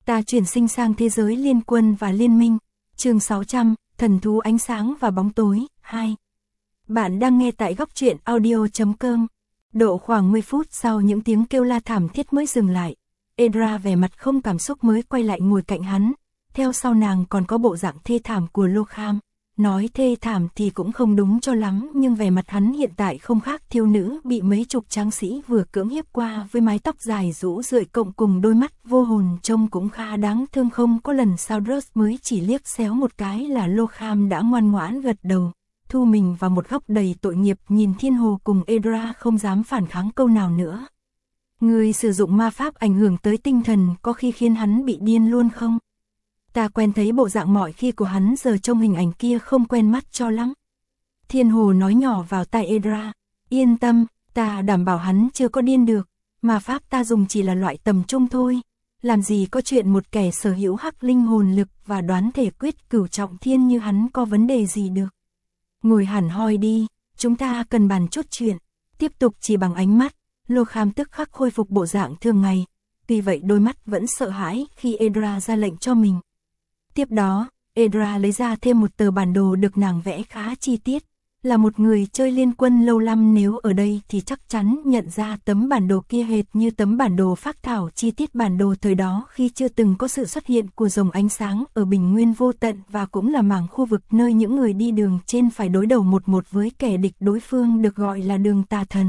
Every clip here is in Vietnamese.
Ta chuyển sinh sang thế giới liên quân và liên minh. Chương 600, thần thú ánh sáng và bóng tối, 2. Bạn đang nghe tại góc truyện audio.com. Độ khoảng 10 phút sau những tiếng kêu la thảm thiết mới dừng lại. Edra vẻ mặt không cảm xúc mới quay lại ngồi cạnh hắn. Theo sau nàng còn có bộ dạng thê thảm của Lokham. Nói thê thảm thì cũng không đúng cho lắm, nhưng vẻ mặt hắn hiện tại không khác thiếu nữ bị mấy chục tráng sĩ vừa cưỡng hiếp qua, với mái tóc dài rũ rượi cộng cùng đôi mắt vô hồn trông cũng khá đáng thương. Không có lần Saunders mới chỉ liếc xéo một cái là Lokham đã ngoan ngoãn gật đầu, thu mình vào một góc đầy tội nghiệp, nhìn Thiên Hồ cùng Edra không dám phản kháng câu nào nữa. Người sử dụng ma pháp ảnh hưởng tới tinh thần có khi khiến hắn bị điên luôn không? Ta quen thấy bộ dạng mọi khi của hắn, giờ trông hình ảnh kia không quen mắt cho lắm. Thiên Hồ nói nhỏ vào tai Edra, yên tâm, ta đảm bảo hắn chưa có điên được, mà pháp ta dùng chỉ là loại tầm trung thôi. Làm gì có chuyện một kẻ sở hữu hắc linh hồn lực và đoán thể quyết cửu trọng thiên như hắn có vấn đề gì được. Ngồi hẳn hoi đi, chúng ta cần bàn chút chuyện. Tiếp tục chỉ bằng ánh mắt, Lokham tức khắc khôi phục bộ dạng thường ngày. Tuy vậy đôi mắt vẫn sợ hãi khi Edra ra lệnh cho mình. Tiếp đó, Edra lấy ra thêm một tờ bản đồ được nàng vẽ khá chi tiết. Là một người chơi liên quân lâu năm nếu ở đây thì chắc chắn nhận ra tấm bản đồ kia hệt như tấm bản đồ phác thảo chi tiết bản đồ thời đó khi chưa từng có sự xuất hiện của rồng ánh sáng ở bình nguyên vô tận, và cũng là mảng khu vực nơi những người đi đường trên phải đối đầu một với kẻ địch đối phương được gọi là đường tà thần.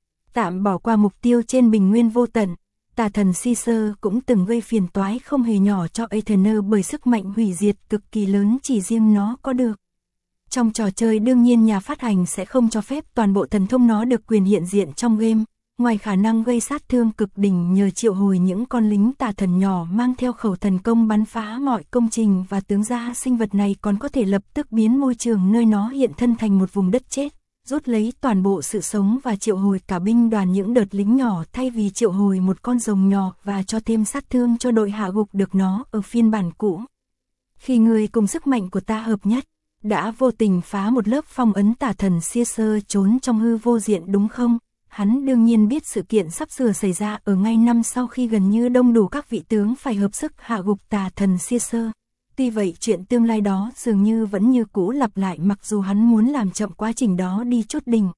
Tạm bỏ qua mục tiêu trên bình nguyên vô tận, tà thần Caesar cũng từng gây phiền toái không hề nhỏ cho Aether bởi sức mạnh hủy diệt cực kỳ lớn chỉ riêng nó có được. Trong trò chơi đương nhiên nhà phát hành sẽ không cho phép toàn bộ thần thông nó được quyền hiện diện trong game, ngoài khả năng gây sát thương cực đỉnh nhờ triệu hồi những con lính tà thần nhỏ mang theo khẩu thần công bắn phá mọi công trình và tướng ra, sinh vật này còn có thể lập tức biến môi trường nơi nó hiện thân thành một vùng đất chết, rút lấy toàn bộ sự sống và triệu hồi cả binh đoàn những đợt lính nhỏ thay vì triệu hồi một con rồng nhỏ, và cho thêm sát thương cho đội hạ gục được nó ở phiên bản cũ. Khi người cùng sức mạnh của ta hợp nhất, đã vô tình phá một lớp phong ấn tà thần Caesar trốn trong hư vô diện đúng không? Hắn đương nhiên biết sự kiện sắp sửa xảy ra ở ngay năm sau khi gần như đông đủ các vị tướng phải hợp sức hạ gục tà thần Caesar. Tuy vậy chuyện tương lai đó dường như vẫn như cũ lặp lại, mặc dù hắn muốn làm chậm quá trình đó đi chút đỉnh.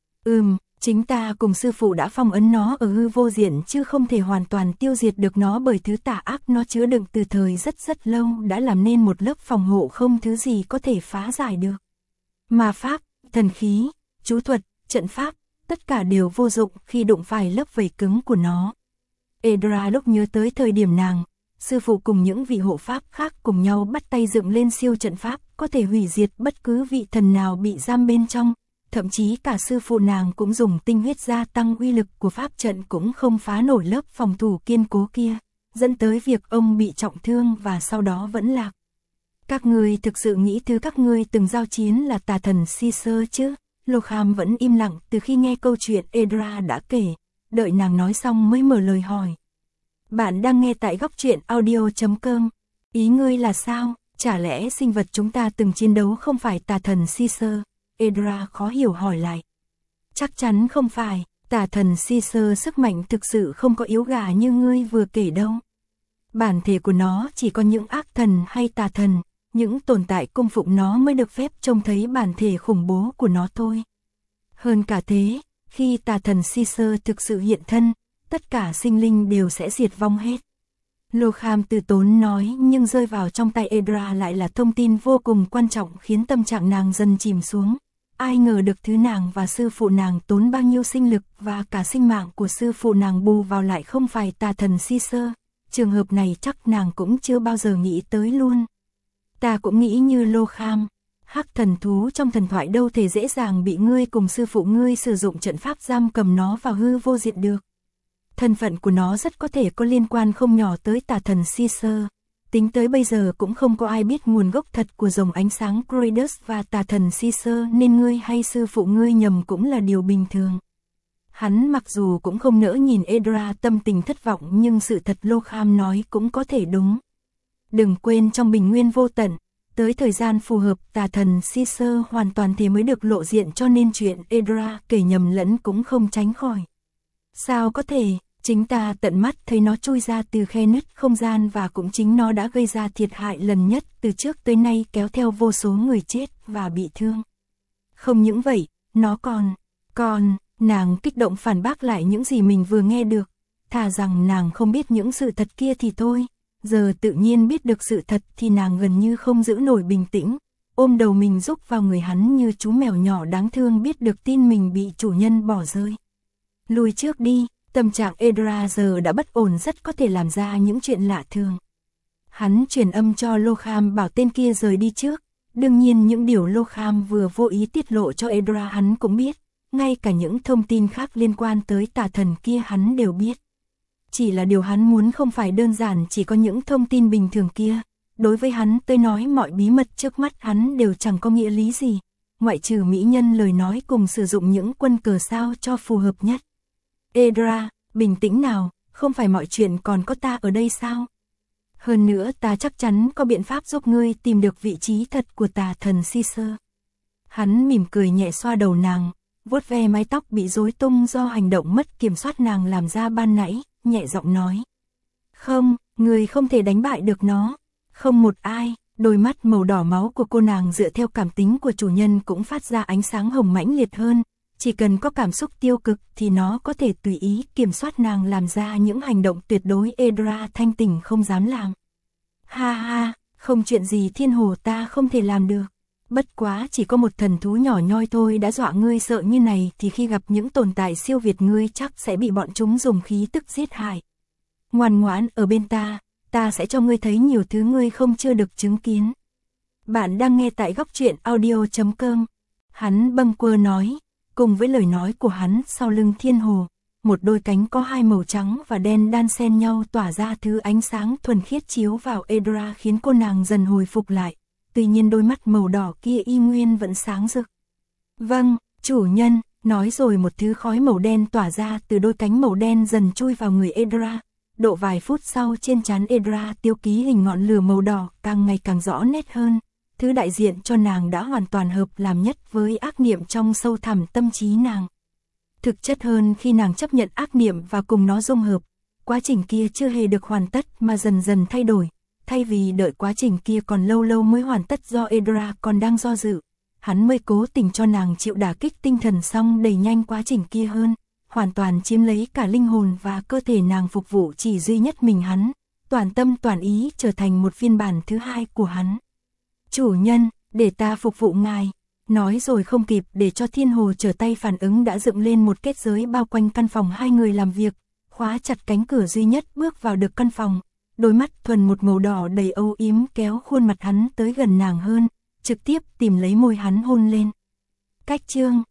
Chính ta cùng sư phụ đã phong ấn nó ở hư vô diện chứ không thể hoàn toàn tiêu diệt được nó, bởi thứ tà ác nó chứa đựng từ thời rất lâu đã làm nên một lớp phòng hộ không thứ gì có thể phá giải được. Ma pháp, thần khí, chú thuật, trận pháp, tất cả đều vô dụng khi đụng phải lớp vảy cứng của nó. Edra lúc nhớ tới thời điểm nàng, sư phụ cùng những vị hộ pháp khác cùng nhau bắt tay dựng lên siêu trận pháp có thể hủy diệt bất cứ vị thần nào bị giam bên trong. Thậm chí cả sư phụ nàng cũng dùng tinh huyết gia tăng uy lực của pháp trận cũng không phá nổi lớp phòng thủ kiên cố kia, dẫn tới việc ông bị trọng thương và sau đó vẫn lạc. Các ngươi thực sự nghĩ thứ các ngươi từng giao chiến là tà thần Caesar chứ? Lokham vẫn im lặng từ khi nghe câu chuyện Edra đã kể, đợi nàng nói xong mới mở lời hỏi. Bạn đang nghe tại góc truyện audio.com. Ý ngươi là sao? Chả lẽ sinh vật chúng ta từng chiến đấu không phải tà thần Caesar? Edra khó hiểu hỏi lại. Chắc chắn không phải, tà thần Caesar sức mạnh thực sự không có yếu gà như ngươi vừa kể đâu. Bản thể của nó chỉ có những ác thần hay tà thần, những tồn tại cung phụng nó mới được phép trông thấy bản thể khủng bố của nó thôi. Hơn cả thế, khi tà thần Caesar thực sự hiện thân, tất cả sinh linh đều sẽ diệt vong hết. Lokham từ tốn nói, nhưng rơi vào trong tay Edra lại là thông tin vô cùng quan trọng khiến tâm trạng nàng dần chìm xuống. Ai ngờ được thứ nàng và sư phụ nàng tốn bao nhiêu sinh lực và cả sinh mạng của sư phụ nàng bù vào lại không phải tà thần Caesar. Trường hợp này chắc nàng cũng chưa bao giờ nghĩ tới luôn. Ta cũng nghĩ như Lokham, hắc thần thú trong thần thoại đâu thể dễ dàng bị ngươi cùng sư phụ ngươi sử dụng trận pháp giam cầm nó vào hư vô diện được. Thân phận của nó rất có thể có liên quan không nhỏ tới tà thần Caesar. Tính tới bây giờ cũng không có ai biết nguồn gốc thật của rồng ánh sáng Kratos và tà thần Caesar, nên ngươi hay sư phụ ngươi nhầm cũng là điều bình thường. Hắn mặc dù cũng không nỡ nhìn Edra tâm tình thất vọng, nhưng sự thật Lokham nói cũng có thể đúng. Đừng quên trong bình nguyên vô tận, tới thời gian phù hợp tà thần Caesar hoàn toàn thì mới được lộ diện, cho nên chuyện Edra kể nhầm lẫn cũng không tránh khỏi. Sao có thể? Chính ta tận mắt thấy nó chui ra từ khe nứt không gian và cũng chính nó đã gây ra thiệt hại lần nhất từ trước tới nay, kéo theo vô số người chết và bị thương. Không những vậy, nó còn, nàng kích động phản bác lại những gì mình vừa nghe được, thà rằng nàng không biết những sự thật kia thì thôi, giờ tự nhiên biết được sự thật thì nàng gần như không giữ nổi bình tĩnh, ôm đầu mình rúc vào người hắn như chú mèo nhỏ đáng thương biết được tin mình bị chủ nhân bỏ rơi. Lùi trước đi, tâm trạng Edra giờ đã bất ổn, rất có thể làm ra những chuyện lạ thường. Hắn truyền âm cho Lokham bảo tên kia rời đi trước, đương nhiên những điều Lokham vừa vô ý tiết lộ cho Edra hắn cũng biết, ngay cả những thông tin khác liên quan tới tà thần kia hắn đều biết. Chỉ là điều hắn muốn không phải đơn giản chỉ có những thông tin bình thường kia, đối với hắn tới nói mọi bí mật trước mắt hắn đều chẳng có nghĩa lý gì, ngoại trừ mỹ nhân lời nói cùng sử dụng những quân cờ sao cho phù hợp nhất. Edra, bình tĩnh nào, không phải mọi chuyện còn có ta ở đây sao? Hơn nữa ta chắc chắn có biện pháp giúp ngươi tìm được vị trí thật của tà thần Caesar. Hắn mỉm cười nhẹ xoa đầu nàng, vuốt ve mái tóc bị rối tung do hành động mất kiểm soát nàng làm ra ban nãy, nhẹ giọng nói. Không, ngươi không thể đánh bại được nó. Không một ai. Đôi mắt màu đỏ máu của cô nàng dựa theo cảm tính của chủ nhân cũng phát ra ánh sáng hồng mãnh liệt hơn. Chỉ cần có cảm xúc tiêu cực thì nó có thể tùy ý kiểm soát nàng làm ra những hành động tuyệt đối Edra thanh tỉnh không dám làm. Ha ha, không chuyện gì thiên hồ ta không thể làm được. Bất quá chỉ có một thần thú nhỏ nhoi thôi đã dọa ngươi sợ như này thì khi gặp những tồn tại siêu việt ngươi chắc sẽ bị bọn chúng dùng khí tức giết hại. Ngoan ngoãn ở bên ta sẽ cho ngươi thấy nhiều thứ ngươi không chưa được chứng kiến. Bạn đang nghe tại góc truyện audio.com. Hắn bâng quơ nói, cùng với lời nói của hắn sau lưng thiên hồ, một đôi cánh có hai màu trắng và đen đan xen nhau tỏa ra thứ ánh sáng thuần khiết chiếu vào Edra khiến cô nàng dần hồi phục lại. Tuy nhiên đôi mắt màu đỏ kia y nguyên vẫn sáng rực. Vâng, chủ nhân, nói rồi một thứ khói màu đen tỏa ra từ đôi cánh màu đen dần chui vào người Edra. Độ vài phút sau trên trán Edra tiêu ký hình ngọn lửa màu đỏ càng ngày càng rõ nét hơn. Thứ đại diện cho nàng đã hoàn toàn hợp làm nhất với ác niệm trong sâu thẳm tâm trí nàng. Thực chất hơn khi nàng chấp nhận ác niệm và cùng nó dung hợp, quá trình kia chưa hề được hoàn tất mà dần dần thay đổi. Thay vì đợi quá trình kia còn lâu lâu mới hoàn tất do Edra còn đang do dự, hắn mới cố tình cho nàng chịu đả kích tinh thần xong đẩy nhanh quá trình kia hơn, hoàn toàn chiếm lấy cả linh hồn và cơ thể nàng phục vụ chỉ duy nhất mình hắn, toàn tâm toàn ý trở thành một phiên bản thứ hai của hắn. Chủ nhân, để ta phục vụ ngài. Nói rồi không kịp để cho thiên hồ trở tay phản ứng đã dựng lên một kết giới bao quanh căn phòng hai người làm việc, khóa chặt cánh cửa duy nhất bước vào được căn phòng. Đôi mắt thuần một màu đỏ đầy âu yếm kéo khuôn mặt hắn tới gần nàng hơn, trực tiếp tìm lấy môi hắn hôn lên. Cách chương